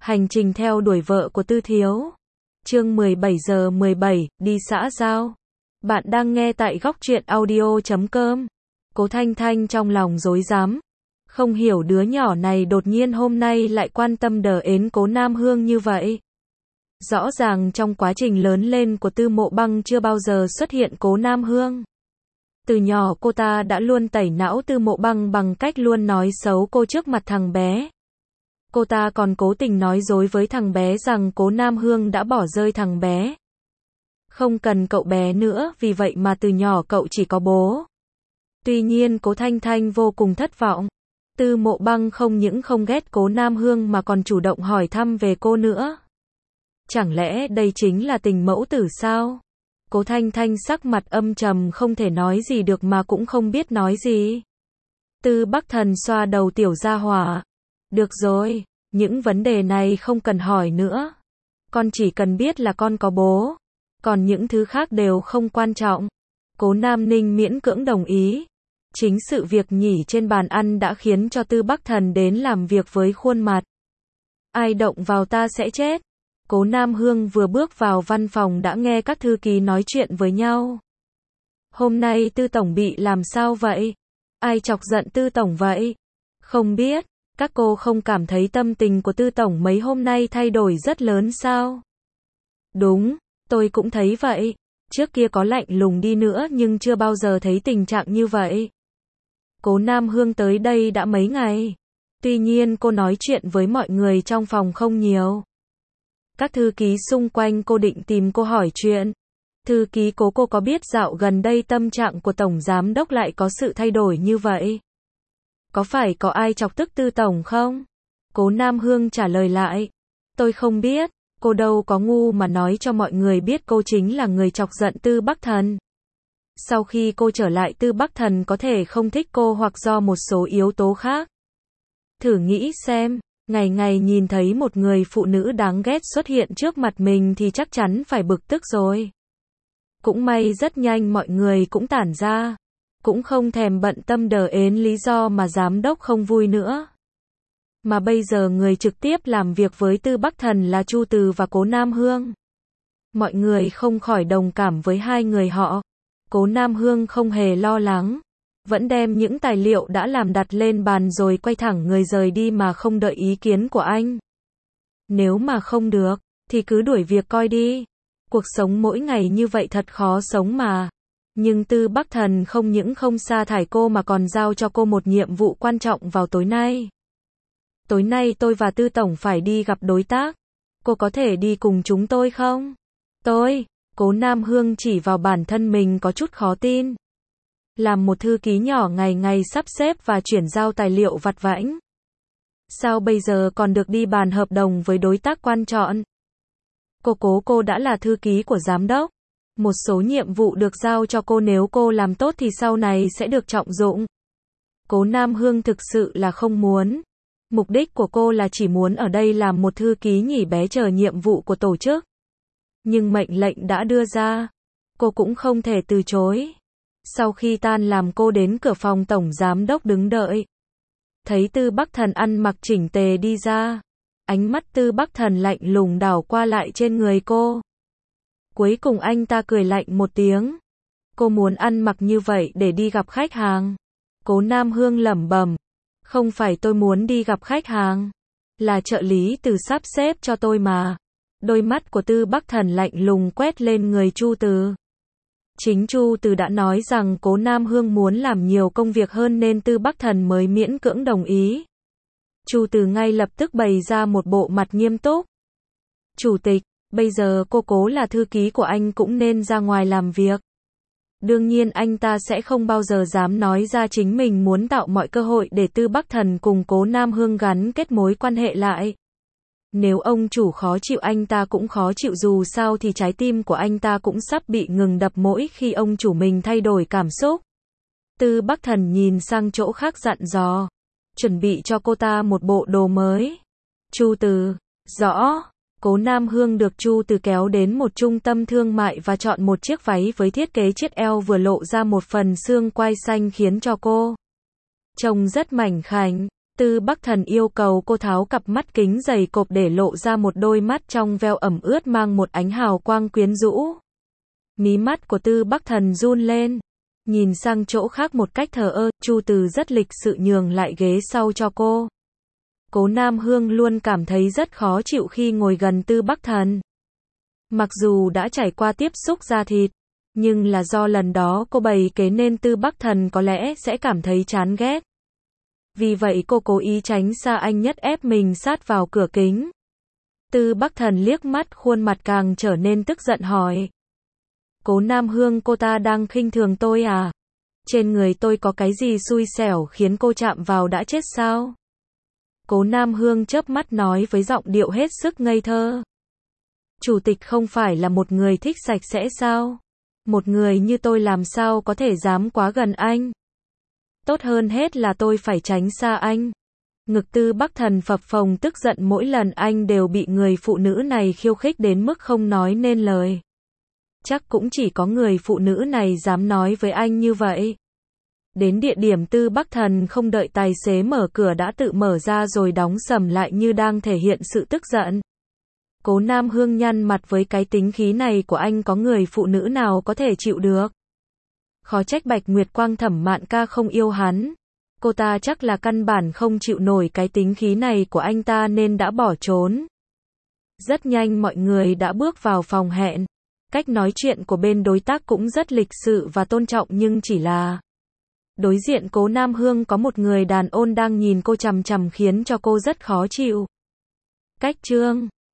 Hành trình theo đuổi vợ của Tư Thiếu. Chương 17:17, đi xã giao. Bạn đang nghe tại góc truyện audio.com. Cố Thanh Thanh trong lòng rối rắm. Không hiểu đứa nhỏ này đột nhiên hôm nay lại quan tâm đờ ến Cố Nam Hương như vậy. Rõ ràng trong quá trình lớn lên của Tư Mộ Băng chưa bao giờ xuất hiện Cố Nam Hương. Từ nhỏ cô ta đã luôn tẩy não Tư Mộ Băng bằng cách luôn nói xấu cô trước mặt thằng bé. Cô ta còn cố tình nói dối với thằng bé rằng Cố Nam Hương đã bỏ rơi thằng bé. Không cần cậu bé nữa, vì vậy mà từ nhỏ cậu chỉ có bố. Tuy nhiên Cố Thanh Thanh vô cùng thất vọng. Tư Mộ Băng không những không ghét Cố Nam Hương mà còn chủ động hỏi thăm về cô nữa. Chẳng lẽ đây chính là tình mẫu tử sao? Cố Thanh Thanh sắc mặt âm trầm không thể nói gì được mà cũng không biết nói gì. Tư Bắc Thần xoa đầu tiểu gia hỏa. Được rồi, những vấn đề này không cần hỏi nữa. Con chỉ cần biết là con có bố. Còn những thứ khác đều không quan trọng. Cố Nam Ninh miễn cưỡng đồng ý. Chính sự việc nhỉ trên bàn ăn đã khiến cho Tư Bắc Thần đến làm việc với khuôn mặt. Ai động vào ta sẽ chết. Cố Nam Hương vừa bước vào văn phòng đã nghe các thư ký nói chuyện với nhau. Hôm nay Tư Tổng bị làm sao vậy? Ai chọc giận Tư Tổng vậy? Không biết, các cô không cảm thấy tâm tình của Tư Tổng mấy hôm nay thay đổi rất lớn sao? Đúng, tôi cũng thấy vậy. Trước kia có lạnh lùng đi nữa nhưng chưa bao giờ thấy tình trạng như vậy. Cố Nam Hương tới đây đã mấy ngày. Tuy nhiên cô nói chuyện với mọi người trong phòng không nhiều. Các thư ký xung quanh cô định tìm cô hỏi chuyện. Thư ký Cố, cô có biết dạo gần đây tâm trạng của Tổng Giám Đốc lại có sự thay đổi như vậy? Có phải có ai chọc tức Tư Tổng không? Cố Nam Hương trả lời lại. Tôi không biết, cô đâu có ngu mà nói cho mọi người biết cô chính là người chọc giận Tư Bắc Thần. Sau khi cô trở lại Tư Bắc Thần có thể không thích cô hoặc do một số yếu tố khác. Thử nghĩ xem. Ngày ngày nhìn thấy một người phụ nữ đáng ghét xuất hiện trước mặt mình thì chắc chắn phải bực tức rồi. Cũng may rất nhanh mọi người cũng tản ra. Cũng không thèm bận tâm đờ ến lý do mà giám đốc không vui nữa. Mà bây giờ người trực tiếp làm việc với Tư Bắc Thần là Chu Từ và Cố Nam Hương. Mọi người không khỏi đồng cảm với hai người họ. Cố Nam Hương không hề lo lắng. Vẫn đem những tài liệu đã làm đặt lên bàn rồi quay thẳng người rời đi mà không đợi ý kiến của anh. Nếu mà không được, thì cứ đuổi việc coi đi. Cuộc sống mỗi ngày như vậy thật khó sống mà. Nhưng Tư Bắc Thần không những không sa thải cô mà còn giao cho cô một nhiệm vụ quan trọng vào tối nay. Tối nay tôi và Tư Tổng phải đi gặp đối tác. Cô có thể đi cùng chúng tôi không? Cố Nam Hương chỉ vào bản thân mình có chút khó tin. Làm một thư ký nhỏ ngày ngày sắp xếp và chuyển giao tài liệu vặt vãnh. Sao bây giờ còn được đi bàn hợp đồng với đối tác quan trọng? Cô đã là thư ký của giám đốc. Một số nhiệm vụ được giao cho cô nếu cô làm tốt thì sau này sẽ được trọng dụng. Cố Nam Hương thực sự là không muốn. Mục đích của cô là chỉ muốn ở đây làm một thư ký nhỉ bé chờ nhiệm vụ của tổ chức. Nhưng mệnh lệnh đã đưa ra. Cô cũng không thể từ chối. Sau khi tan làm cô đến cửa phòng Tổng Giám Đốc đứng đợi. Thấy Tư Bắc Thần ăn mặc chỉnh tề đi ra. Ánh mắt Tư Bắc Thần lạnh lùng đảo qua lại trên người cô. Cuối cùng anh ta cười lạnh một tiếng. Cô muốn ăn mặc như vậy để đi gặp khách hàng. Cố Nam Hương lẩm bẩm. Không phải tôi muốn đi gặp khách hàng. Là trợ lý Từ sắp xếp cho tôi mà. Đôi mắt của Tư Bắc Thần lạnh lùng quét lên người Chu Từ. Chính Chu Từ đã nói rằng Cố Nam Hương muốn làm nhiều công việc hơn nên Tư Bắc Thần mới miễn cưỡng đồng ý. Chu Từ ngay lập tức bày ra một bộ mặt nghiêm túc. Chủ tịch, bây giờ cô Cố là thư ký của anh cũng nên ra ngoài làm việc. Đương nhiên anh ta sẽ không bao giờ dám nói ra chính mình muốn tạo mọi cơ hội để Tư Bắc Thần cùng Cố Nam Hương gắn kết mối quan hệ lại. Nếu ông chủ khó chịu anh ta cũng khó chịu dù sao thì trái tim của anh ta cũng sắp bị ngừng đập mỗi khi ông chủ mình thay đổi cảm xúc. Tư Bắc Thần nhìn sang chỗ khác dặn dò. Chuẩn bị cho cô ta một bộ đồ mới. Chu Từ, rõ. Cố Nam Hương được Chu Từ kéo đến một trung tâm thương mại và chọn một chiếc váy với thiết kế chiếc eo vừa lộ ra một phần xương quai xanh khiến cho cô trông rất mảnh khảnh. Tư Bắc Thần yêu cầu cô tháo cặp mắt kính dày cộp để lộ ra một đôi mắt trong veo ẩm ướt mang một ánh hào quang quyến rũ. Mí mắt của Tư Bắc Thần run lên, nhìn sang chỗ khác một cách thờ ơ. Chu Từ rất lịch sự nhường lại ghế sau cho cô. Cố Nam Hương luôn cảm thấy rất khó chịu khi ngồi gần Tư Bắc Thần. Mặc dù đã trải qua tiếp xúc da thịt, nhưng là do lần đó cô bày kế nên Tư Bắc Thần có lẽ sẽ cảm thấy chán ghét. Vì vậy cô cố ý tránh xa anh, nhất ép mình sát vào cửa kính. Tư Bắc Thần liếc mắt, khuôn mặt càng trở nên tức giận hỏi. Cố Nam Hương, cô ta đang khinh thường tôi à? Trên người tôi có cái gì xui xẻo khiến cô chạm vào đã chết sao? Cố Nam Hương chớp mắt nói với giọng điệu hết sức ngây thơ. Chủ tịch không phải là một người thích sạch sẽ sao? Một người như tôi làm sao có thể dám quá gần anh? Tốt hơn hết là tôi phải tránh xa anh. Ngực Tư Bắc Thần phập phồng tức giận, mỗi lần anh đều bị người phụ nữ này khiêu khích đến mức không nói nên lời. Chắc cũng chỉ có người phụ nữ này dám nói với anh như vậy. Đến địa điểm, Tư Bắc Thần không đợi tài xế mở cửa đã tự mở ra rồi đóng sầm lại như đang thể hiện sự tức giận. Cố Nam Hương nhăn mặt, với cái tính khí này của anh có người phụ nữ nào có thể chịu được. Khó trách Bạch Nguyệt Quang Thẩm Mạn Ca không yêu hắn. Cô ta chắc là căn bản không chịu nổi cái tính khí này của anh ta nên đã bỏ trốn. Rất nhanh mọi người đã bước vào phòng hẹn. Cách nói chuyện của bên đối tác cũng rất lịch sự và tôn trọng, nhưng chỉ là đối diện Cố Nam Hương có một người đàn ông đang nhìn cô chằm chằm khiến cho cô rất khó chịu. Cách chương